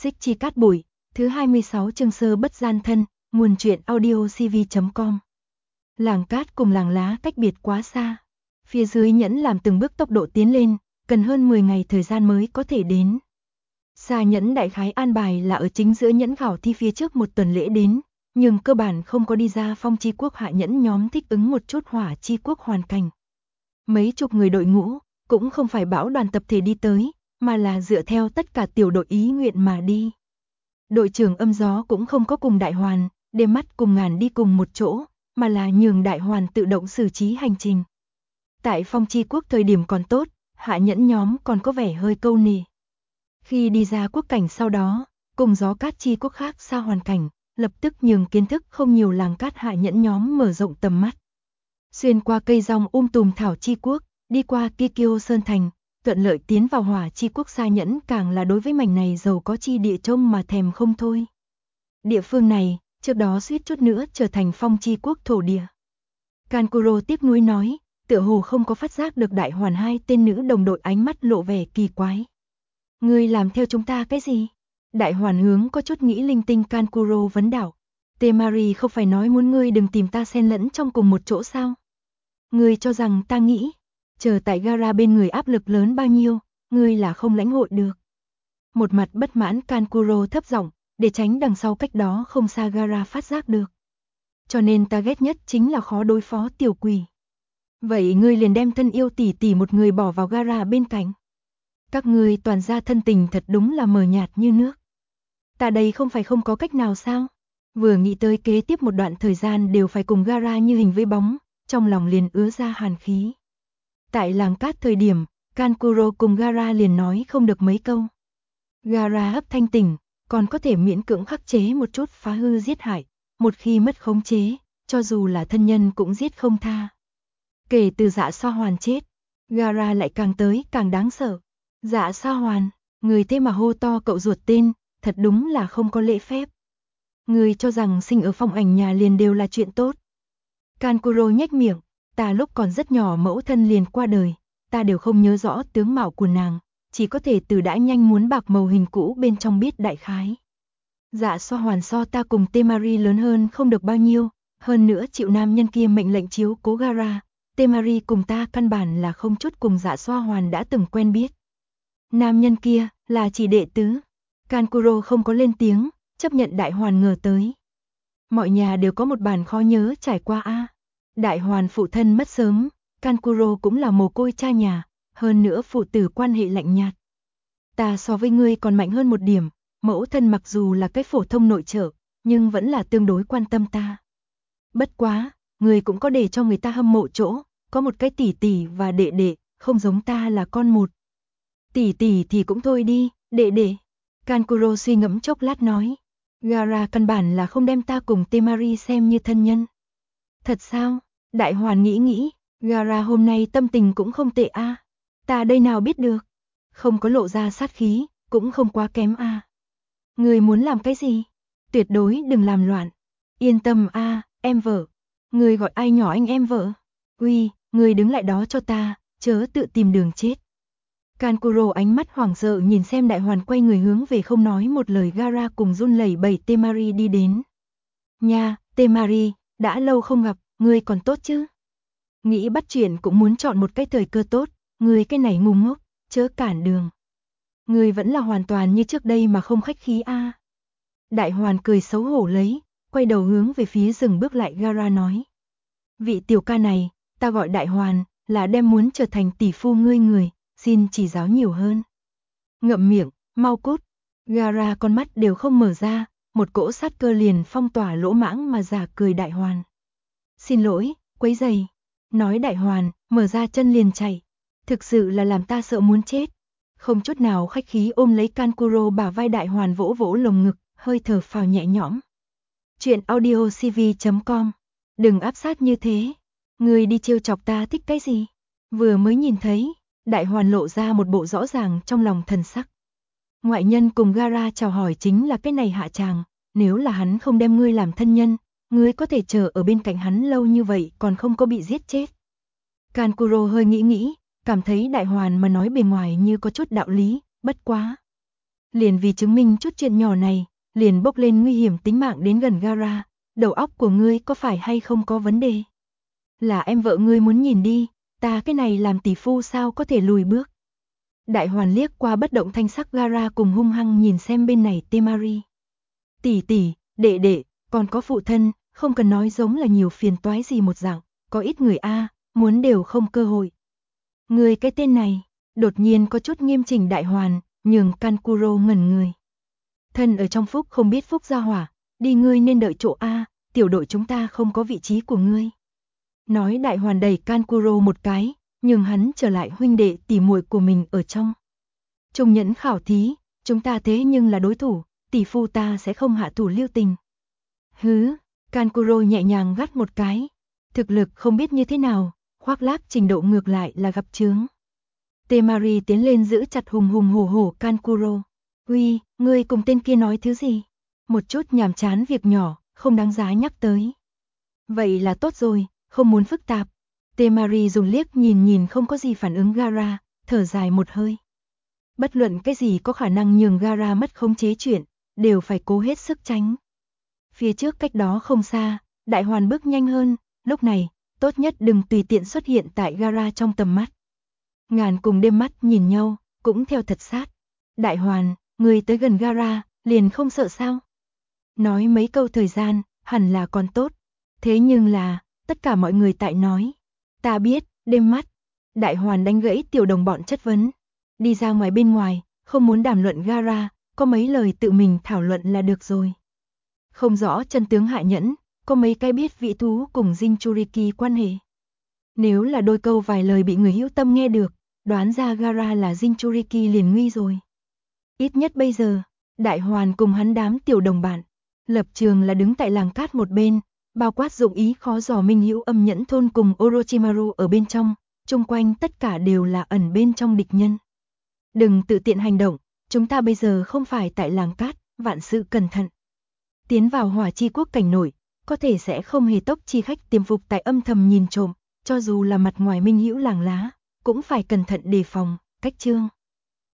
Xích chi cát bụi, thứ 26 chương sơ bất gian thân, nguồn truyện audio cv.com. Làng cát cùng làng lá cách biệt quá xa. Phía dưới nhẫn làm từng bước tốc độ tiến lên, cần hơn 10 ngày thời gian mới có thể đến. Xa nhẫn đại khái an bài là ở chính giữa nhẫn khảo thi phía trước một tuần lễ đến, nhưng cơ bản không có đi ra phong chi quốc hạ nhẫn nhóm thích ứng một chút hỏa chi quốc hoàn cảnh. Mấy chục người đội ngũ, cũng không phải bão đoàn tập thể đi tới, mà là dựa theo tất cả tiểu đội ý nguyện mà đi. Đội trưởng Âm Gió cũng không có cùng Đại Hoàn, đêm mắt cùng Ngàn đi cùng một chỗ, mà là nhường Đại Hoàn tự động xử trí hành trình. Tại phong chi quốc thời điểm còn tốt, hạ nhẫn nhóm còn có vẻ hơi câu nề. Khi đi ra quốc cảnh sau đó, cùng Gió Cát chi quốc khác xa hoàn cảnh, lập tức nhường kiến thức không nhiều làng cát hạ nhẫn nhóm mở rộng tầm mắt. Xuyên qua cây rong tùm thảo chi quốc, đi qua Kikyo Sơn Thành, thuận lợi tiến vào hỏa chi quốc xa nhẫn càng là đối với mảnh này giàu có chi địa trông mà thèm không thôi. Địa phương này, trước đó suýt chút nữa trở thành phong chi quốc thổ địa. Kankuro tiếc nuối nói, tựa hồ không có phát giác được Đại Hoàn hai tên nữ đồng đội ánh mắt lộ vẻ kỳ quái. Ngươi làm theo chúng ta cái gì? Đại Hoàn hướng có chút nghĩ linh tinh Kankuro vấn đạo. Temari không phải nói muốn ngươi đừng tìm ta xen lẫn trong cùng một chỗ sao? Ngươi cho rằng ta nghĩ, chờ tại gara bên người áp lực lớn bao nhiêu, ngươi là không lãnh hội được. Một mặt bất mãn Kankuro thấp giọng, để tránh đằng sau cách đó không xa gara phát giác được. Cho nên ta ghét nhất chính là khó đối phó tiểu quỷ. Vậy ngươi liền đem thân yêu tỷ tỷ một người bỏ vào gara bên cạnh. Các ngươi toàn ra thân tình thật đúng là mờ nhạt như nước. Ta đây không phải không có cách nào sao? Vừa nghĩ tới kế tiếp một đoạn thời gian đều phải cùng gara như hình với bóng, trong lòng liền ứa ra hàn khí. Tại làng cát thời điểm, Kankuro cùng gara liền nói không được mấy câu. Gara hấp thanh tỉnh, còn có thể miễn cưỡng khắc chế một chút phá hư giết hại, một khi mất khống chế, cho dù là thân nhân cũng giết không tha. Kể từ Dạ Xoa Hoàn chết, gara lại càng tới càng đáng sợ. Dạ Xoa Hoàn, người thế mà hô to cậu ruột tên, thật đúng là không có lễ phép. Người cho rằng sinh ở phong ảnh nhà liền đều là chuyện tốt. Kankuro nhếch miệng, ta lúc còn rất nhỏ mẫu thân liền qua đời, ta đều không nhớ rõ tướng mạo của nàng, chỉ có thể từ đã nhanh muốn bạc màu hình cũ bên trong biết đại khái. Dạ Xoa Hoàn so ta cùng Temari lớn hơn không được bao nhiêu, hơn nữa chịu nam nhân kia mệnh lệnh chiếu cố gara, Temari cùng ta căn bản là không chút cùng Dạ Xoa Hoàn đã từng quen biết. Nam nhân kia là chỉ đệ tứ. Kankuro không có lên tiếng, chấp nhận Đại Hoàn ngờ tới. Mọi nhà đều có một bản khó nhớ trải qua a. Đại Hoàn phụ thân mất sớm, Kankuro cũng là mồ côi cha nhà, hơn nữa phụ tử quan hệ lạnh nhạt. Ta so với ngươi còn mạnh hơn một điểm, mẫu thân mặc dù là cái phổ thông nội trợ, nhưng vẫn là tương đối quan tâm ta. Bất quá, ngươi cũng có để cho người ta hâm mộ chỗ, có một cái tỷ tỷ và đệ đệ, không giống ta là con một. Tỷ tỷ thì cũng thôi đi, đệ đệ. Kankuro suy ngẫm chốc lát nói. Gara căn bản là không đem ta cùng Temari xem như thân nhân. Thật sao? Đại Hoàn nghĩ, gara hôm nay tâm tình cũng không tệ a. Ta đây nào biết được. Không có lộ ra sát khí, cũng không quá kém a. Người muốn làm cái gì? Tuyệt đối đừng làm loạn. Yên tâm a, em vợ. Người gọi ai nhỏ anh em vợ? Uy, người đứng lại đó cho ta, chớ tự tìm đường chết. Kankuro ánh mắt hoảng sợ nhìn xem Đại Hoàn quay người hướng về không nói một lời gara cùng run lẩy bẩy Temari đi đến. Nha, Temari, đã lâu không gặp, ngươi còn tốt chứ? Nghĩ bắt chuyện cũng muốn chọn một cái thời cơ tốt, ngươi cái này ngu ngốc, chớ cản đường. Ngươi vẫn là hoàn toàn như trước đây mà không khách khí a. Đại Hoàn cười xấu hổ lấy, quay đầu hướng về phía dừng bước lại gara nói. Vị tiểu ca này, ta gọi Đại Hoàn, là đem muốn trở thành tỷ phu ngươi người. Xin chỉ giáo nhiều hơn. Ngậm miệng, mau cút. Gara con mắt đều không mở ra, một cỗ sát cơ liền phong tỏa lỗ mãng mà giả cười Đại Hoàn. Xin lỗi, quấy rầy. Nói Đại Hoàn, mở ra chân liền chạy. Thực sự là làm ta sợ muốn chết. Không chút nào khách khí ôm lấy Kankuro bả vai Đại Hoàn vỗ vỗ lồng ngực, hơi thở phào nhẹ nhõm. Chuyện audio cv.com. Đừng áp sát như thế. Người đi trêu chọc ta thích cái gì? Vừa mới nhìn thấy. Đại Hoàn lộ ra một bộ rõ ràng trong lòng thần sắc. Ngoại nhân cùng gara chào hỏi chính là cái này hạ tràng, nếu là hắn không đem ngươi làm thân nhân, ngươi có thể chờ ở bên cạnh hắn lâu như vậy còn không có bị giết chết. Kankuro hơi nghĩ, cảm thấy Đại Hoàn mà nói bề ngoài như có chút đạo lý, bất quá. Liền vì chứng minh chút chuyện nhỏ này, liền bốc lên nguy hiểm tính mạng đến gần gara, đầu óc của ngươi có phải hay không có vấn đề? Là em vợ ngươi muốn nhìn đi, ta cái này làm tỷ phu sao có thể lùi bước? Đại hoàn liếc qua bất động thanh sắc gara cùng hung hăng nhìn xem bên này Temari. Tỷ tỷ, đệ đệ, còn có phụ thân, không cần nói giống là nhiều phiền toái gì một dạng, có ít người a, muốn đều không cơ hội. Người cái tên này, đột nhiên có chút nghiêm chỉnh đại hoàn, nhường Kankuro ngẩn người. Thân ở trong phúc không biết phúc gia hỏa, đi ngươi nên đợi chỗ a, tiểu đội chúng ta không có vị trí của ngươi. Nói đại hoàn đẩy Kankuro một cái, nhường hắn trở lại huynh đệ tỉ muội của mình ở trong. Trung nhẫn khảo thí, chúng ta thế nhưng là đối thủ, tỷ phu ta sẽ không hạ thủ lưu tình. Hứ, Kankuro nhẹ nhàng gắt một cái, thực lực không biết như thế nào, khoác lác trình độ ngược lại là gặp chướng. Temari tiến lên giữ chặt hùng hùng hổ hổ Kankuro. Uy, ngươi cùng tên kia nói thứ gì? Một chút nhàm chán việc nhỏ, không đáng giá nhắc tới. Vậy là tốt rồi, không muốn phức tạp. Temari dùng liếc nhìn nhìn không có gì phản ứng gara, thở dài một hơi. Bất luận cái gì có khả năng nhường gara mất khống chế chuyện, đều phải cố hết sức tránh. Phía trước cách đó không xa, đại hoàn bước nhanh hơn, lúc này, tốt nhất đừng tùy tiện xuất hiện tại gara trong tầm mắt. Ngàn cùng đêm mắt nhìn nhau, cũng theo thật sát. Đại hoàn, người tới gần gara, liền không sợ sao? Nói mấy câu thời gian, hẳn là còn tốt. Thế nhưng là, tất cả mọi người tại nói. Ta biết, đêm mắt. Đại hoàn đánh gãy tiểu đồng bọn chất vấn. Đi ra ngoài bên ngoài, không muốn đàm luận gara, có mấy lời tự mình thảo luận là được rồi. Không rõ chân tướng hạ nhẫn, có mấy cái biết vị thú cùng Jinchuriki quan hệ. Nếu là đôi câu vài lời bị người hữu tâm nghe được, đoán ra gara là Jinchuriki liền nguy rồi. Ít nhất bây giờ, đại hoàn cùng hắn đám tiểu đồng bạn, lập trường là đứng tại làng cát một bên, bao quát dụng ý khó dò minh hữu âm nhẫn thôn cùng Orochimaru ở bên trong, chung quanh tất cả đều là ẩn bên trong địch nhân. Đừng tự tiện hành động, chúng ta bây giờ không phải tại làng cát, vạn sự cẩn thận. Tiến vào hỏa chi quốc cảnh nổi, có thể sẽ không hề tốc chi khách tiềm phục tại âm thầm nhìn trộm, cho dù là mặt ngoài minh hữu làng lá, cũng phải cẩn thận đề phòng, cách chương.